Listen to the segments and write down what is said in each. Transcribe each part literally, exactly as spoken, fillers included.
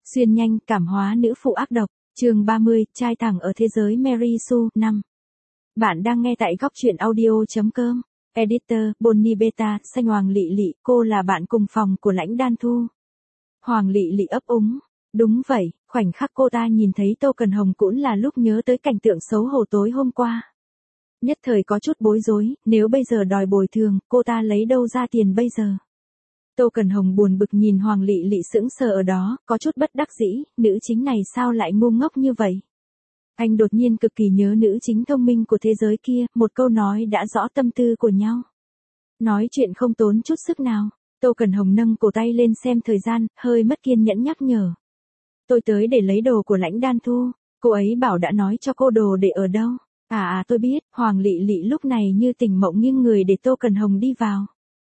Xuyên nhanh, cảm hóa nữ phụ ác độc, chương ba mươi, trai thẳng ở thế giới Mary Sue, năm. Bạn đang nghe tại góc truyện audio.com. Editor, Bonnie Beta, xanh Hoàng Lị Lị, cô là bạn cùng phòng của Lãnh Đan Thu. Hoàng Lị Lị ấp úng. Đúng vậy, khoảnh khắc cô ta nhìn thấy Tô Cần Hồng cũng là lúc nhớ tới cảnh tượng xấu hổ tối hôm qua. Nhất thời có chút bối rối, nếu bây giờ đòi bồi thường, cô ta lấy đâu ra tiền bây giờ? Tô Cần Hồng buồn bực nhìn Hoàng Lị Lị sững sờ ở đó, có chút bất đắc dĩ, nữ chính này sao lại ngu ngốc như vậy? Anh đột nhiên cực kỳ nhớ nữ chính thông minh của thế giới kia, một câu nói đã rõ tâm tư của nhau. Nói chuyện không tốn chút sức nào. Tô Cần Hồng nâng cổ tay lên xem thời gian, hơi mất kiên nhẫn nhắc nhở. Tôi tới để lấy đồ của Lãnh Đan Thu, cô ấy bảo đã nói cho cô đồ để ở đâu. À à tôi biết, Hoàng Lị Lị lúc này như tỉnh mộng nghiêng người để Tô Cần Hồng đi vào.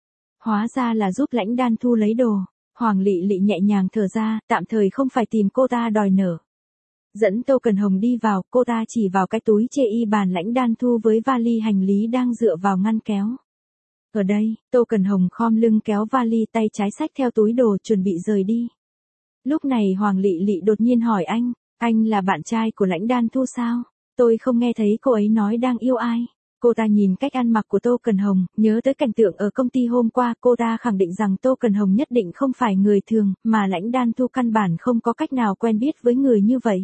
Hóa ra là giúp Lãnh Đan Thu lấy đồ. Hoàng Lị Lị nhẹ nhàng thở ra, tạm thời không phải tìm cô ta đòi nợ. Dẫn Tô Cần Hồng đi vào, cô ta chỉ vào cái túi chê y bàn Lãnh Đan Thu với vali hành lý đang dựa vào ngăn kéo. Ở đây, Tô Cần Hồng khom lưng kéo vali tay trái xách theo túi đồ chuẩn bị rời đi. Lúc này Hoàng Lị Lị đột nhiên hỏi anh, anh là bạn trai của Lãnh Đan Thu sao? Tôi không nghe thấy cô ấy nói đang yêu ai. Cô ta nhìn cách ăn mặc của Tô Cần Hồng, nhớ tới cảnh tượng ở công ty hôm qua, cô ta khẳng định rằng Tô Cần Hồng nhất định không phải người thường, mà Lãnh Đan Thu căn bản không có cách nào quen biết với người như vậy.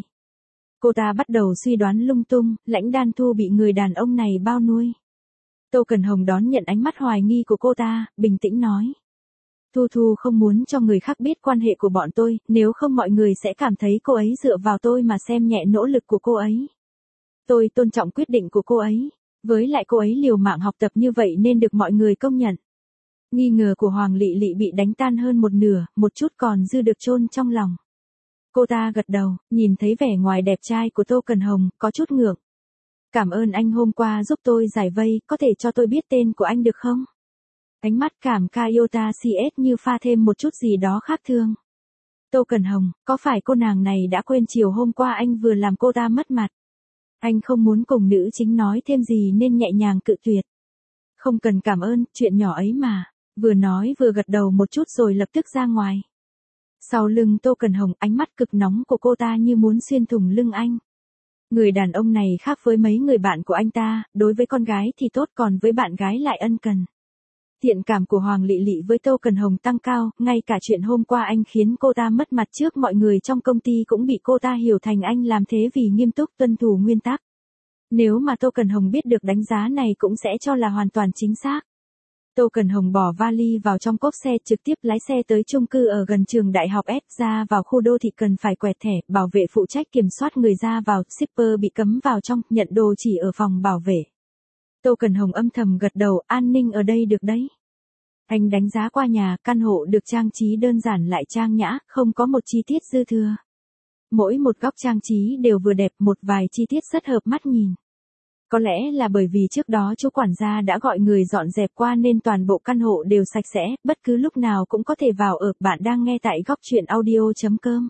Cô ta bắt đầu suy đoán lung tung, Lãnh Đan Thu bị người đàn ông này bao nuôi. Tô Cần Hồng đón nhận ánh mắt hoài nghi của cô ta, bình tĩnh nói. Thu Thu không muốn cho người khác biết quan hệ của bọn tôi, nếu không mọi người sẽ cảm thấy cô ấy dựa vào tôi mà xem nhẹ nỗ lực của cô ấy. Tôi tôn trọng quyết định của cô ấy. Với lại cô ấy liều mạng học tập như vậy nên được mọi người công nhận. Nghi ngờ của Hoàng Lị Lị bị đánh tan hơn một nửa, một chút còn dư được chôn trong lòng. Cô ta gật đầu, nhìn thấy vẻ ngoài đẹp trai của Tô Cần Hồng, có chút ngượng. Cảm ơn anh hôm qua giúp tôi giải vây, có thể cho tôi biết tên của anh được không? Ánh mắt cảm Kayota xê ét như pha thêm một chút gì đó khác thường. Tô Cần Hồng, có phải cô nàng này đã quên chiều hôm qua anh vừa làm cô ta mất mặt? Anh không muốn cùng nữ chính nói thêm gì nên nhẹ nhàng cự tuyệt. Không cần cảm ơn, chuyện nhỏ ấy mà. Vừa nói vừa gật đầu một chút rồi lập tức ra ngoài. Sau lưng Tô Cần Hồng, ánh mắt cực nóng của cô ta như muốn xuyên thủng lưng anh. Người đàn ông này khác với mấy người bạn của anh ta, đối với con gái thì tốt còn với bạn gái lại ân cần. Thiện cảm của Hoàng Lị Lị với Tô Cần Hồng tăng cao, ngay cả chuyện hôm qua anh khiến cô ta mất mặt trước mọi người trong công ty cũng bị cô ta hiểu thành anh làm thế vì nghiêm túc tuân thủ nguyên tắc. Nếu mà Tô Cần Hồng biết được đánh giá này cũng sẽ cho là hoàn toàn chính xác. Tô Cần Hồng bỏ vali vào trong cốp xe trực tiếp lái xe tới chung cư ở gần trường đại học S ra vào khu đô thị cần phải quẹt thẻ, bảo vệ phụ trách kiểm soát người ra vào, shipper bị cấm vào trong, nhận đồ chỉ ở phòng bảo vệ. Tô Cần Hồng âm thầm gật đầu, an ninh ở đây được đấy. Anh đánh giá qua nhà, căn hộ được trang trí đơn giản lại trang nhã, không có một chi tiết dư thừa. Mỗi một góc trang trí đều vừa đẹp, một vài chi tiết rất hợp mắt nhìn. Có lẽ là bởi vì trước đó chú quản gia đã gọi người dọn dẹp qua nên toàn bộ căn hộ đều sạch sẽ, bất cứ lúc nào cũng có thể vào ở. Bạn đang nghe tại góc truyện audio.com.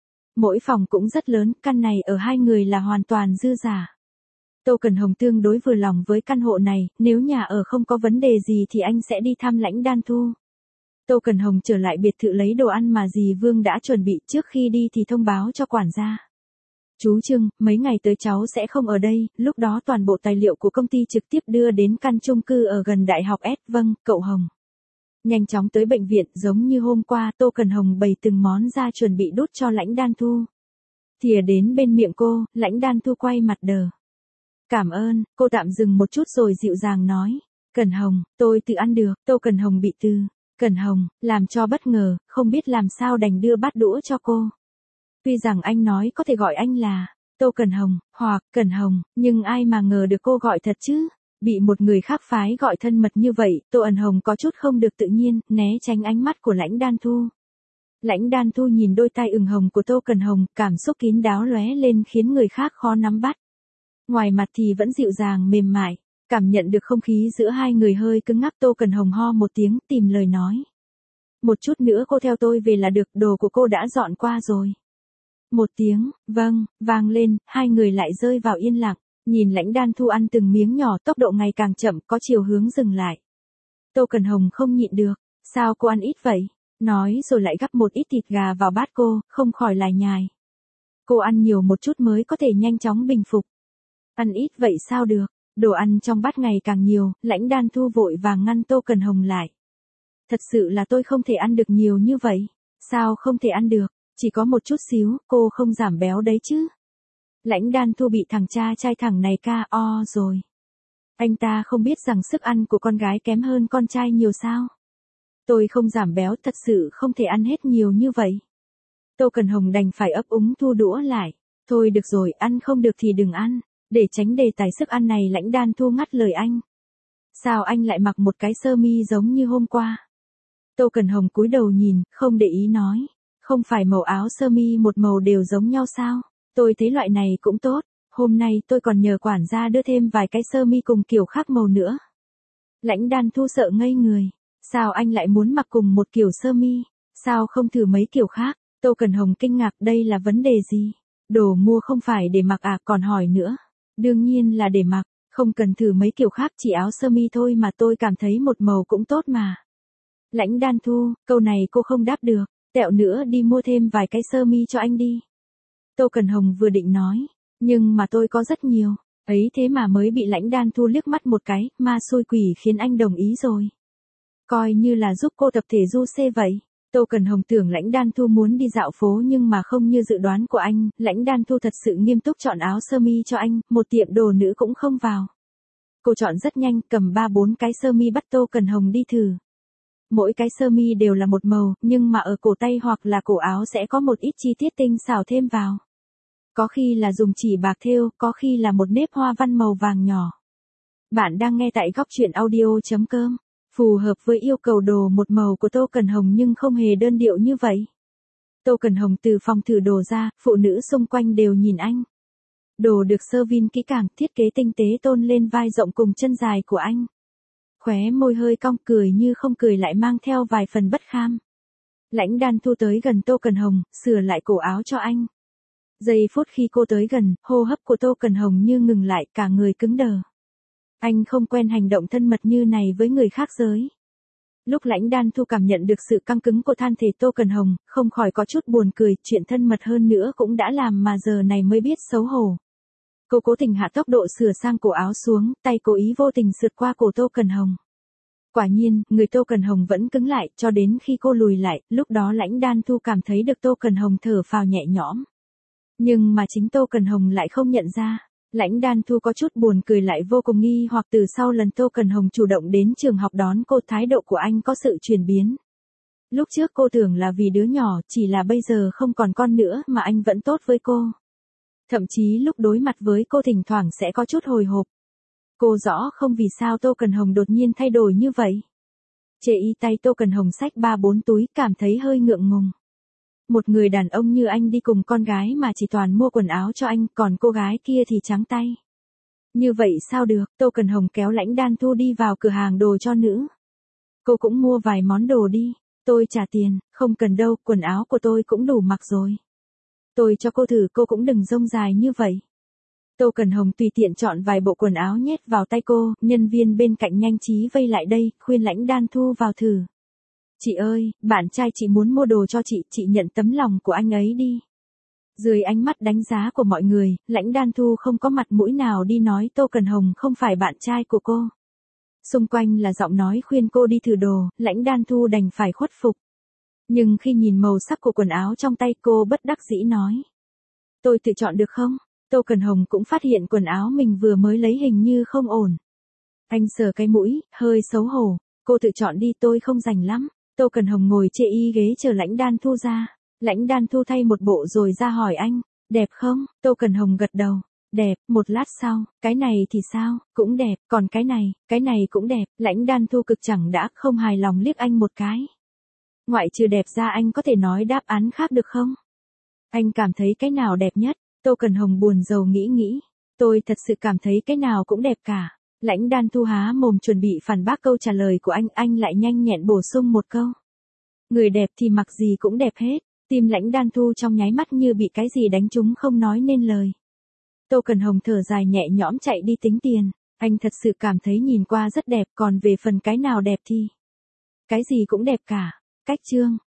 Mỗi phòng cũng rất lớn, căn này ở hai người là hoàn toàn dư giả. Tô Cần Hồng tương đối vừa lòng với căn hộ này, nếu nhà ở không có vấn đề gì thì anh sẽ đi thăm Lãnh Đan Thu. Tô Cần Hồng trở lại biệt thự lấy đồ ăn mà dì Vương đã chuẩn bị, trước khi đi thì thông báo cho quản gia. Chú Trương, mấy ngày tới cháu sẽ không ở đây, lúc đó toàn bộ tài liệu của công ty trực tiếp đưa đến căn chung cư ở gần đại học S. Vâng, cậu Hồng. Nhanh chóng tới bệnh viện, giống như hôm qua Tô Cần Hồng bày từng món ra chuẩn bị đút cho Lãnh Đan Thu. Thìa đến bên miệng cô, Lãnh Đan Thu quay mặt đờ. Cảm ơn, cô tạm dừng một chút rồi dịu dàng nói. Cần Hồng, tôi tự ăn được. Tô Cần Hồng bị từ. Cần Hồng, làm cho bất ngờ, không biết làm sao đành đưa bát đũa cho cô. Tuy rằng anh nói có thể gọi anh là Tô Cần Hồng, hoặc Cần Hồng, nhưng ai mà ngờ được cô gọi thật chứ. Bị một người khác phái gọi thân mật như vậy, Tô Ẩn Hồng có chút không được tự nhiên, né tránh ánh mắt của Lãnh Đan Thu. Lãnh Đan Thu nhìn đôi tai ửng hồng của Tô Cần Hồng, cảm xúc kín đáo lóe lên khiến người khác khó nắm bắt. Ngoài mặt thì vẫn dịu dàng mềm mại, cảm nhận được không khí giữa hai người hơi cứng ngắc. Tô Cần Hồng ho một tiếng, tìm lời nói. Một chút nữa cô theo tôi về là được, đồ của cô đã dọn qua rồi. Một tiếng, vâng, vang lên, hai người lại rơi vào yên lặng, nhìn Lãnh Đan Thu ăn từng miếng nhỏ, tốc độ ngày càng chậm, có chiều hướng dừng lại. Tô Cần Hồng không nhịn được, sao cô ăn ít vậy? Nói rồi lại gắp một ít thịt gà vào bát cô, không khỏi lải nhải. Cô ăn nhiều một chút mới có thể nhanh chóng bình phục. Ăn ít vậy sao được, đồ ăn trong bát ngày càng nhiều, Lãnh Đan Thu vội vàng ngăn Tô Cần Hồng lại. Thật sự là tôi không thể ăn được nhiều như vậy. Sao không thể ăn được, chỉ có một chút xíu, cô không giảm béo đấy chứ. Lãnh Đan Thu bị thằng cha trai thằng này ca o rồi. Anh ta không biết rằng sức ăn của con gái kém hơn con trai nhiều sao. Tôi không giảm béo, thật sự không thể ăn hết nhiều như vậy. Tô Cần Hồng đành phải ấp úng thu đũa lại. Thôi được rồi, ăn không được thì đừng ăn. Để tránh đề tài sức ăn này, Lãnh Đan Thu ngắt lời anh. Sao anh lại mặc một cái sơ mi giống như hôm qua? Tô Cần Hồng cúi đầu nhìn, không để ý nói. Không phải màu áo sơ mi một màu đều giống nhau sao? Tôi thấy loại này cũng tốt. Hôm nay tôi còn nhờ quản gia đưa thêm vài cái sơ mi cùng kiểu khác màu nữa. Lãnh Đan Thu sợ ngây người. Sao anh lại muốn mặc cùng một kiểu sơ mi? Sao không thử mấy kiểu khác? Tô Cần Hồng kinh ngạc, đây là vấn đề gì? Đồ mua không phải để mặc à, còn hỏi nữa. Đương nhiên là để mặc, không cần thử mấy kiểu khác, chỉ áo sơ mi thôi mà, tôi cảm thấy một màu cũng tốt mà. Lãnh Đan Thu, câu này cô không đáp được, tẹo nữa đi mua thêm vài cái sơ mi cho anh đi. Tô Cần Hồng vừa định nói, nhưng mà tôi có rất nhiều, ấy thế mà mới bị Lãnh Đan Thu liếc mắt một cái, ma xui quỷ khiến anh đồng ý rồi. Coi như là giúp cô tập thể du xe vậy. Tô Cần Hồng tưởng Lãnh Đan Thu muốn đi dạo phố nhưng mà không như dự đoán của anh, Lãnh Đan Thu thật sự nghiêm túc chọn áo sơ mi cho anh, một tiệm đồ nữ cũng không vào. Cô chọn rất nhanh, cầm ba bốn cái sơ mi bắt Tô Cần Hồng đi thử. Mỗi cái sơ mi đều là một màu, nhưng mà ở cổ tay hoặc là cổ áo sẽ có một ít chi tiết tinh xảo thêm vào. Có khi là dùng chỉ bạc thêu, có khi là một nếp hoa văn màu vàng nhỏ. Bạn đang nghe tại góc truyện audio chấm com. Phù hợp với yêu cầu đồ một màu của Tô Cần Hồng nhưng không hề đơn điệu như vậy. Tô Cần Hồng từ phòng thử đồ ra, phụ nữ xung quanh đều nhìn anh. Đồ được sơ vin kỹ càng, thiết kế tinh tế tôn lên vai rộng cùng chân dài của anh. Khóe môi hơi cong, cười như không cười lại mang theo vài phần bất kham. Lãnh Đan Thu tới gần Tô Cần Hồng, sửa lại cổ áo cho anh. Giây phút khi cô tới gần, hô hấp của Tô Cần Hồng như ngừng lại, cả người cứng đờ. Anh không quen hành động thân mật như này với người khác giới. Lúc Lãnh Đan Thu cảm nhận được sự căng cứng của thân thể Tô Cần Hồng, không khỏi có chút buồn cười, chuyện thân mật hơn nữa cũng đã làm mà giờ này mới biết xấu hổ. Cô cố tình hạ tốc độ sửa sang cổ áo xuống, tay cố ý vô tình sượt qua cổ Tô Cần Hồng. Quả nhiên, người Tô Cần Hồng vẫn cứng lại, cho đến khi cô lùi lại, lúc đó Lãnh Đan Thu cảm thấy được Tô Cần Hồng thở phào nhẹ nhõm. Nhưng mà chính Tô Cần Hồng lại không nhận ra. Lãnh Đan Thu có chút buồn cười lại vô cùng nghi hoặc từ sau lần Tô Cần Hồng chủ động đến trường học đón cô, thái độ của anh có sự chuyển biến. Lúc trước cô tưởng là vì đứa nhỏ, chỉ là bây giờ không còn con nữa mà anh vẫn tốt với cô. Thậm chí lúc đối mặt với cô thỉnh thoảng sẽ có chút hồi hộp. Cô rõ không vì sao Tô Cần Hồng đột nhiên thay đổi như vậy. Chê y tay Tô Cần Hồng xách ba bốn túi, cảm thấy hơi ngượng ngùng. Một người đàn ông như anh đi cùng con gái mà chỉ toàn mua quần áo cho anh, còn cô gái kia thì trắng tay. Như vậy sao được, Tô Cần Hồng kéo Lãnh Đan Thu đi vào cửa hàng đồ cho nữ. Cô cũng mua vài món đồ đi, tôi trả tiền, không cần đâu, quần áo của tôi cũng đủ mặc rồi. Tôi cho cô thử, cô cũng đừng rông dài như vậy. Tô Cần Hồng tùy tiện chọn vài bộ quần áo nhét vào tay cô, nhân viên bên cạnh nhanh trí vây lại đây, khuyên Lãnh Đan Thu vào thử. Chị ơi, bạn trai chị muốn mua đồ cho chị, chị nhận tấm lòng của anh ấy đi. Dưới ánh mắt đánh giá của mọi người, Lãnh Đan Thu không có mặt mũi nào đi nói Tô Cần Hồng không phải bạn trai của cô. Xung quanh là giọng nói khuyên cô đi thử đồ, Lãnh Đan Thu đành phải khuất phục. Nhưng khi nhìn màu sắc của quần áo trong tay cô bất đắc dĩ nói. Tôi tự chọn được không? Tô Cần Hồng cũng phát hiện quần áo mình vừa mới lấy hình như không ổn. Anh sờ cái mũi, hơi xấu hổ. Cô tự chọn đi, tôi không rành lắm. Tô Cần Hồng ngồi chê y ghế chờ Lãnh Đan Thu ra. Lãnh Đan Thu thay một bộ rồi ra hỏi anh, đẹp không? Tô Cần Hồng gật đầu, đẹp. Một lát sau, cái này thì sao? Cũng đẹp, còn cái này, cái này cũng đẹp. Lãnh Đan Thu cực chẳng đã, không hài lòng liếc anh một cái. Ngoại trừ đẹp ra anh có thể nói đáp án khác được không? Anh cảm thấy cái nào đẹp nhất? Tô Cần Hồng buồn rầu nghĩ nghĩ. Tôi thật sự cảm thấy cái nào cũng đẹp cả. Lãnh Đan Thu há mồm chuẩn bị phản bác câu trả lời của anh, anh lại nhanh nhẹn bổ sung một câu. Người đẹp thì mặc gì cũng đẹp hết. Tim Lãnh Đan Thu trong nháy mắt như bị cái gì đánh trúng không nói nên lời. Tô Cần Hồng thở dài nhẹ nhõm chạy đi tính tiền. Anh thật sự cảm thấy nhìn qua rất đẹp, còn về phần cái nào đẹp thì cái gì cũng đẹp cả. Cách chương